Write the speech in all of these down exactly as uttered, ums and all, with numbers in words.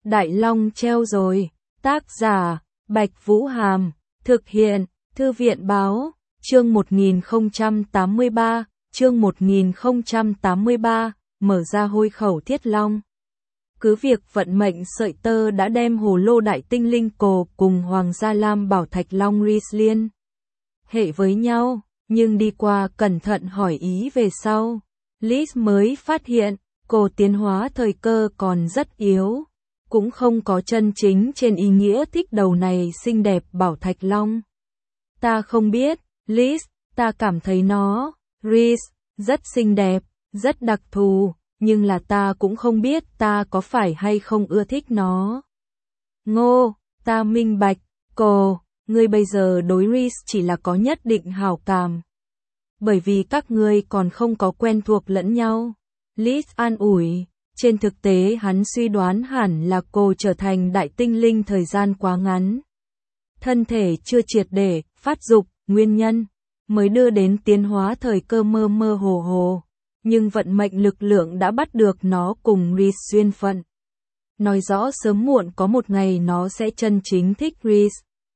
Đại Long treo rồi. Tác giả, Bạch Vũ Hàm. Thực hiện, Thư viện Báo. Chương một nghìn không trăm tám mươi ba, chương một nghìn không trăm tám mươi ba, mở ra hôi khẩu thiết long. Cứ việc vận mệnh sợi tơ đã đem hồ lô đại tinh linh cổ cùng Hoàng gia Lam Bảo Thạch Long Rhys liên hệ với nhau, nhưng đi qua cẩn thận hỏi ý về sau, Liz mới phát hiện, cổ tiến hóa thời cơ còn rất yếu, cũng không có chân chính trên ý nghĩa thích đầu này xinh đẹp Bảo Thạch Long. Ta không biết, Liz, ta cảm thấy nó, Rhys, rất xinh đẹp, rất đặc thù, nhưng là ta cũng không biết ta có phải hay không ưa thích nó. Ngô, ta minh bạch, cô, ngươi bây giờ đối Rhys chỉ là có nhất định hảo cảm. Bởi vì các ngươi còn không có quen thuộc lẫn nhau. Liz an ủi, trên thực tế hắn suy đoán hẳn là cô trở thành đại tinh linh thời gian quá ngắn. Thân thể chưa triệt để, phát dục, nguyên nhân, mới đưa đến tiến hóa thời cơ mơ mơ hồ hồ. Nhưng vận mệnh lực lượng đã bắt được nó cùng Rhys duyên phận. Nói rõ sớm muộn có một ngày nó sẽ chân chính thích Rhys.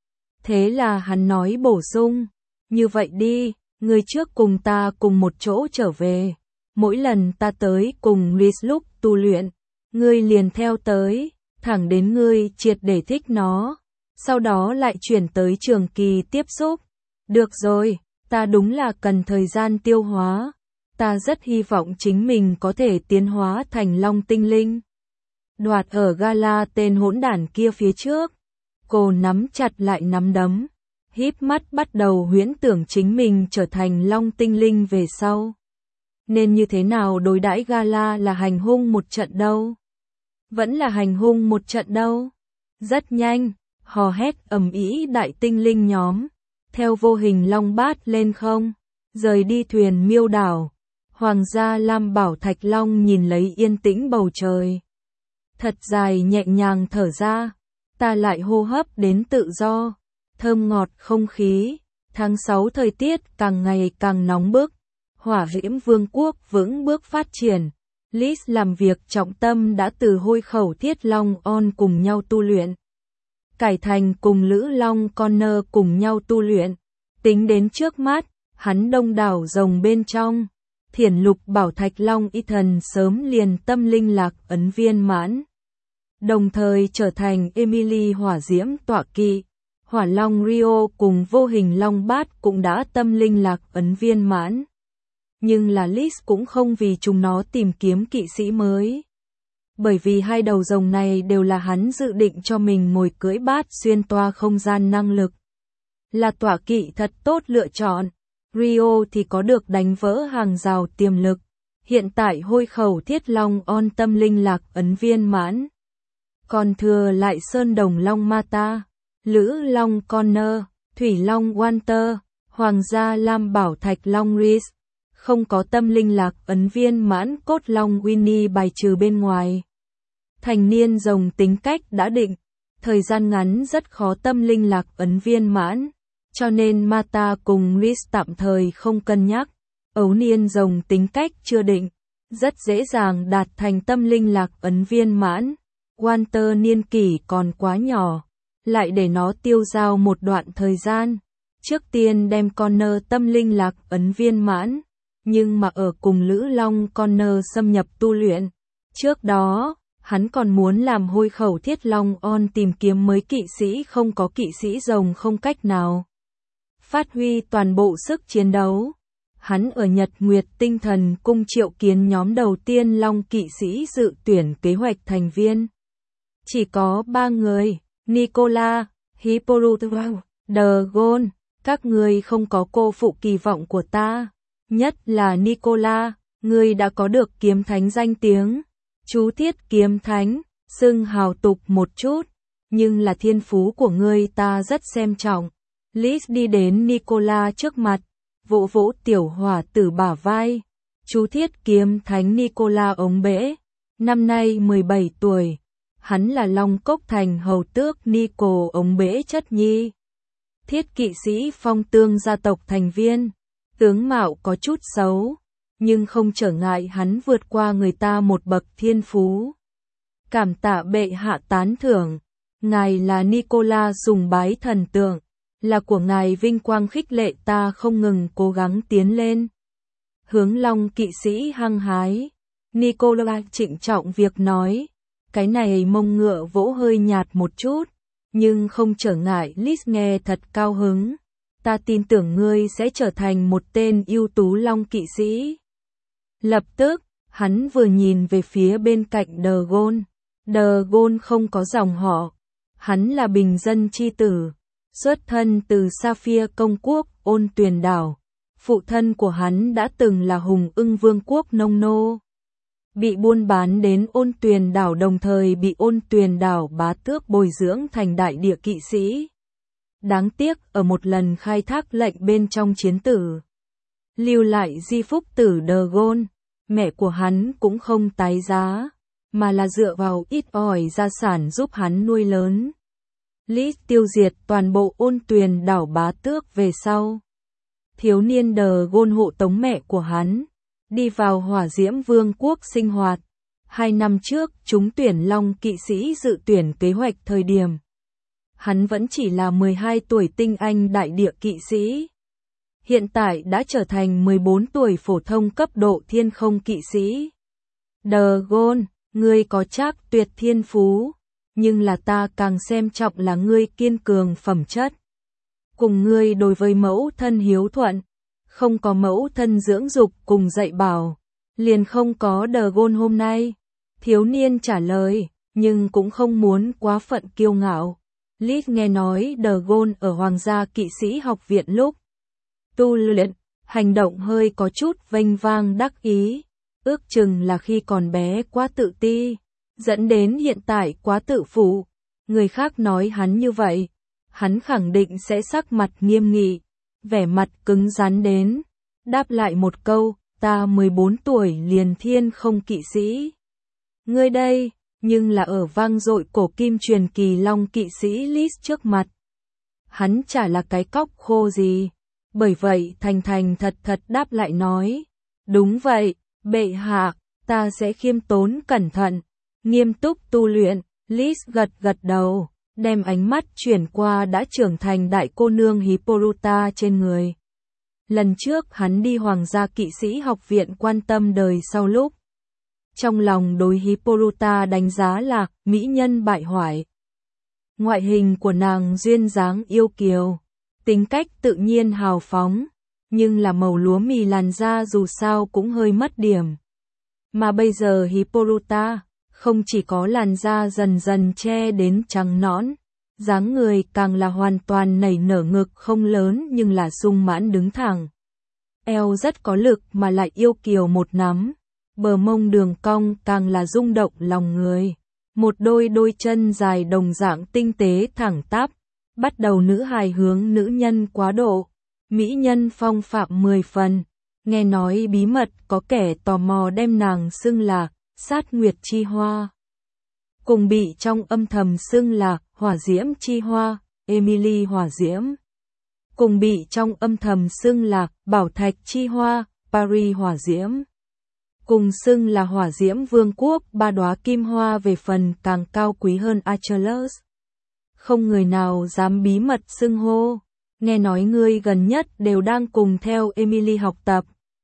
Thế là hắn nói bổ sung, như vậy đi, ngươi trước cùng ta cùng một chỗ trở về. Mỗi lần ta tới cùng Rhys lúc tu luyện, ngươi liền theo tới, thẳng đến ngươi triệt để thích nó. Sau đó lại chuyển tới trường kỳ tiếp xúc. Được rồi, ta đúng là cần thời gian tiêu hóa. Ta rất hy vọng chính mình có thể tiến hóa thành Long tinh linh. Đoạt ở gala tên hỗn đản kia phía trước. Cô nắm chặt lại nắm đấm, híp mắt bắt đầu huyễn tưởng chính mình trở thành Long tinh linh về sau. Nên như thế nào đối đãi gala, là hành hung một trận đâu? Vẫn là hành hung một trận đâu? Rất nhanh, hò hét ầm ĩ đại tinh linh nhóm, theo vô hình long bát lên không, rời đi thuyền miêu đảo. Hoàng gia Lam Bảo Thạch Long nhìn lấy yên tĩnh bầu trời. Thật dài nhẹ nhàng thở ra, ta lại hô hấp đến tự do, thơm ngọt không khí. Tháng sáu thời tiết càng ngày càng nóng bức, hỏa diễm vương quốc vững bước phát triển. Liz làm việc trọng tâm đã từ hôi khẩu thiết long on cùng nhau tu luyện. Cải thành cùng Lữ Long Connor cùng nhau tu luyện. Tính đến trước mắt, hắn đông đảo rồng bên trong. Thiển lục Bảo Thạch Long Ethan sớm liền tâm linh lạc ấn viên mãn. Đồng thời trở thành Emily hỏa diễm tọa kỵ. Hỏa Long Rio cùng vô hình Long Bát cũng đã tâm linh lạc ấn viên mãn. Nhưng là Liz cũng không vì chúng nó tìm kiếm kỵ sĩ mới. Bởi vì hai đầu rồng này đều là hắn dự định cho mình ngồi cưỡi bát xuyên toa không gian năng lực. Là tọa kỵ thật tốt lựa chọn. Rio thì có được đánh vỡ hàng rào tiềm lực. Hiện tại hôi khẩu thiết long on tâm linh lạc ấn viên mãn. Còn thừa lại sơn đồng long Mata, Lữ Long Connor, Thủy Long Walter, Hoàng gia Lam Bảo Thạch Long Rhys. Không có tâm linh lạc ấn viên mãn cốt long Winnie bài trừ bên ngoài. Thành niên rồng tính cách đã định, thời gian ngắn rất khó tâm linh lạc ấn viên mãn. Cho nên Mata cùng Rhys tạm thời không cân nhắc. Ấu niên rồng tính cách chưa định, rất dễ dàng đạt thành tâm linh lạc ấn viên mãn. Walter niên kỷ còn quá nhỏ, lại để nó tiêu dao một đoạn thời gian. Trước tiên đem Connor tâm linh lạc ấn viên mãn, nhưng mà ở cùng Lữ Long Connor xâm nhập tu luyện. Trước đó, hắn còn muốn làm hôi khẩu thiết long on tìm kiếm mới kỵ sĩ, không có kỵ sĩ rồng không cách nào phát huy toàn bộ sức chiến đấu. Hắn ở Nhật Nguyệt Tinh Thần Cung triệu kiến nhóm đầu tiên Long kỵ sĩ dự tuyển kế hoạch thành viên. Chỉ có ba người, Nicola, Hippolytus, Dagon. Các ngươi không có cô phụ kỳ vọng của ta. Nhất là Nicola, ngươi đã có được kiếm thánh danh tiếng. Chú thiết kiếm thánh, xưng hào tục một chút, nhưng là thiên phú của ngươi ta rất xem trọng. Liz đi đến Nicola trước mặt, vỗ vỗ tiểu hỏa tử bả vai. Chú thiết kiếm thánh Nicola ống bể, năm nay mười bảy tuổi. Hắn là Long Cốc Thành hầu tước Nico ống bể chất nhi. Thiết kỵ sĩ phong tương gia tộc thành viên. Tướng mạo có chút xấu, nhưng không trở ngại hắn vượt qua người ta một bậc thiên phú. Cảm tạ bệ hạ tán thưởng, ngài là Nicola sùng bái thần tượng, là của ngài vinh quang khích lệ ta không ngừng cố gắng tiến lên. Hướng Long kỵ sĩ hăng hái, Nicola trịnh trọng việc nói, cái này mông ngựa vỗ hơi nhạt một chút, nhưng không trở ngại Liz nghe thật cao hứng. Ta tin tưởng ngươi sẽ trở thành một tên ưu tú Long kỵ sĩ. Lập tức, hắn vừa nhìn về phía bên cạnh Dagon. Dagon không có dòng họ, hắn là bình dân chi tử, xuất thân từ Sapphire công quốc Ôn Tuyền đảo. Phụ thân của hắn đã từng là Hùng Ưng Vương quốc nông nô, bị buôn bán đến Ôn Tuyền đảo, đồng thời bị Ôn Tuyền đảo bá tước bồi dưỡng thành đại địa kỵ sĩ. Đáng tiếc ở một lần khai thác lệnh bên trong chiến tử, lưu lại di phúc tử Dagon, mẹ của hắn cũng không tái giá, mà là dựa vào ít ỏi gia sản giúp hắn nuôi lớn. Lý tiêu diệt toàn bộ Ôn Tuyền đảo bá tước về sau. Thiếu niên Dagon hộ tống mẹ của hắn, đi vào Hỏa Diễm Vương quốc sinh hoạt. Hai năm trước, chúng tuyển Long kỵ sĩ dự tuyển kế hoạch thời điểm. Hắn vẫn chỉ là mười hai tuổi tinh anh đại địa kỵ sĩ. Hiện tại đã trở thành mười bốn tuổi phổ thông cấp độ thiên không kỵ sĩ. Dagon, ngươi có chắc tuyệt thiên phú, nhưng là ta càng xem trọng là ngươi kiên cường phẩm chất. Cùng ngươi đối với mẫu thân hiếu thuận, không có mẫu thân dưỡng dục cùng dạy bảo, liền không có Dagon hôm nay. Thiếu niên trả lời, nhưng cũng không muốn quá phận kiêu ngạo. Liz nghe nói Dagon ở Hoàng gia kỵ sĩ học viện lúc tu luyện, hành động hơi có chút vênh vang đắc ý, ước chừng là khi còn bé quá tự ti, dẫn đến hiện tại quá tự phụ. Người khác nói hắn như vậy, hắn khẳng định sẽ sắc mặt nghiêm nghị, vẻ mặt cứng rắn đến, đáp lại một câu, ta mười bốn tuổi liền thiên không kỵ sĩ. Ngươi đây, nhưng là ở vang dội cổ kim truyền kỳ Long kỵ sĩ Liz trước mặt. Hắn chả là cái cóc khô gì, bởi vậy thành thành thật thật đáp lại nói, đúng vậy, bệ hạ, ta sẽ khiêm tốn cẩn thận, nghiêm túc tu luyện. Liz gật gật đầu, đem ánh mắt chuyển qua đã trưởng thành đại cô nương Hippolyta trên người. Lần trước hắn đi Hoàng gia kỵ sĩ học viện quan tâm đời sau lúc. Trong lòng đối Hippolyta đánh giá là mỹ nhân bại hoại. Ngoại hình của nàng duyên dáng yêu kiều, tính cách tự nhiên hào phóng, nhưng là màu lúa mì làn da dù sao cũng hơi mất điểm. Mà bây giờ Hippolyta không chỉ có làn da dần dần che đến trắng nõn, dáng người càng là hoàn toàn nảy nở, ngực không lớn nhưng là sung mãn đứng thẳng. Eo rất có lực mà lại yêu kiều một nắm, bờ mông đường cong càng là rung động lòng người. Một đôi đôi chân dài đồng dạng tinh tế thẳng tắp, bắt đầu nữ hài hướng nữ nhân quá độ, mỹ nhân phong phạm mười phần. Nghe nói bí mật có kẻ tò mò đem nàng xưng là Sát Nguyệt Chi Hoa, cùng bị trong âm thầm xưng là Hỏa Diễm Chi Hoa, Emily Hỏa Diễm, cùng bị trong âm thầm xưng là Bảo Thạch Chi Hoa, Paris Hỏa Diễm, cùng xưng là Hỏa Diễm Vương quốc ba đóa kim hoa, về phần càng cao quý hơn Achilles. Không người nào dám bí mật xưng hô. Nghe nói ngươi gần nhất đều đang cùng theo Emily học tập.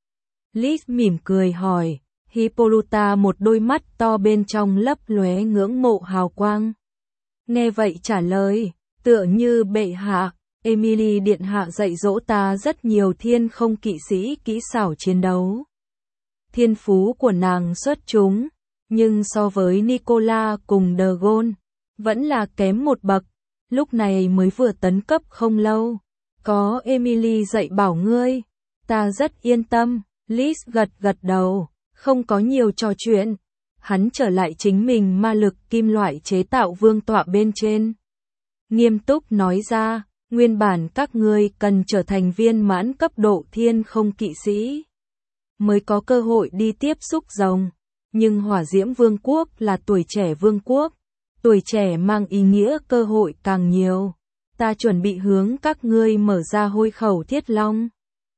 Liz mỉm cười hỏi. Hippolyta một đôi mắt to bên trong lấp lóe ngưỡng mộ hào quang. Nghe vậy trả lời, tựa như bệ hạ, Emily điện hạ dạy dỗ ta rất nhiều thiên không kỵ sĩ kỹ xảo chiến đấu. Thiên phú của nàng xuất chúng, nhưng so với Nicola cùng Dagon, vẫn là kém một bậc. Lúc này mới vừa tấn cấp không lâu, có Emily dạy bảo ngươi, ta rất yên tâm. Liz gật gật đầu. Không có nhiều trò chuyện, hắn trở lại chính mình ma lực kim loại chế tạo vương tọa bên trên. Nghiêm túc nói ra, nguyên bản các ngươi cần trở thành viên mãn cấp độ thiên không kỵ sĩ, mới có cơ hội đi tiếp xúc rồng. Nhưng Hỏa Diễm Vương quốc là tuổi trẻ vương quốc, tuổi trẻ mang ý nghĩa cơ hội càng nhiều. Ta chuẩn bị hướng các ngươi mở ra hôi khẩu thiết long.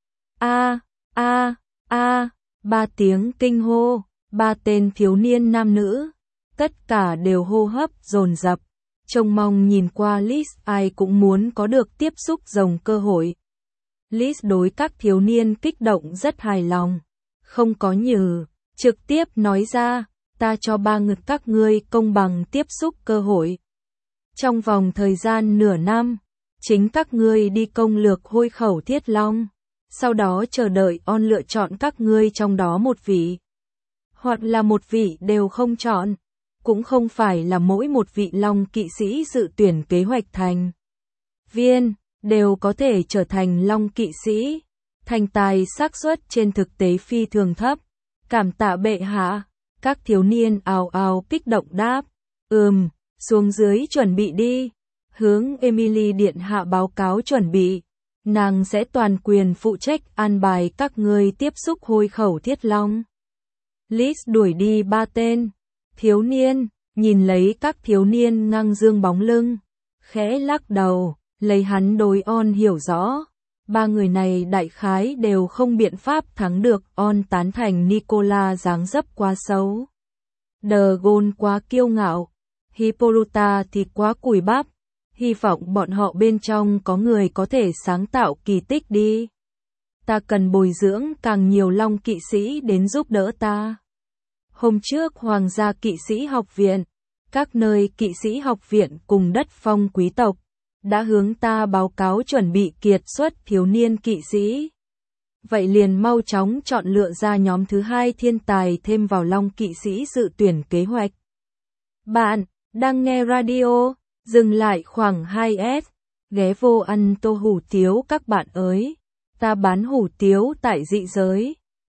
A, a, a. Ba tiếng kinh hô, ba tên thiếu niên nam nữ, tất cả đều hô hấp dồn dập, trông mong nhìn qua Liz, ai cũng muốn có được tiếp xúc rồng cơ hội. Liz đối các thiếu niên kích động rất hài lòng, không có nhừ, trực tiếp nói ra, ta cho ba người các ngươi công bằng tiếp xúc cơ hội. Trong vòng thời gian nửa năm, chính các ngươi đi công lược Hôi Khẩu Thiết Long, sau đó chờ đợi On lựa chọn các ngươi trong đó một vị. Hoặc là một vị đều không chọn, cũng không phải là mỗi một vị Long kỵ sĩ dự tuyển kế hoạch thành viên, đều có thể trở thành Long kỵ sĩ. Thành tài xác suất trên thực tế phi thường thấp. Cảm tạ bệ hạ. Các thiếu niên ào ào kích động đáp. Ừm, xuống dưới chuẩn bị đi. Hướng Emily điện hạ báo cáo chuẩn bị. Nàng sẽ toàn quyền phụ trách an bài các ngươi tiếp xúc Hôi Khẩu Thiết Long. Liz đuổi đi ba tên thiếu niên, nhìn lấy các thiếu niên ngang dương bóng lưng, khẽ lắc đầu, lấy hắn đối On hiểu rõ. Ba người này đại khái đều không biện pháp thắng được. On tán thành Nicola dáng dấp quá xấu, Dragon quá kiêu ngạo, Hippolyta thì quá cùi bắp. Hy vọng bọn họ bên trong có người có thể sáng tạo kỳ tích đi. Ta cần bồi dưỡng càng nhiều Long kỵ sĩ đến giúp đỡ ta. Hôm trước Hoàng gia kỵ sĩ học viện, các nơi kỵ sĩ học viện cùng đất phong quý tộc đã hướng ta báo cáo chuẩn bị kiệt xuất thiếu niên kỵ sĩ. Vậy liền mau chóng chọn lựa ra nhóm thứ hai thiên tài thêm vào Long kỵ sĩ dự tuyển kế hoạch. Bạn đang nghe radio, dừng lại khoảng hai S, ghé vô ăn tô hủ tiếu các bạn ơi. Ta bán hủ tiếu tại dị giới.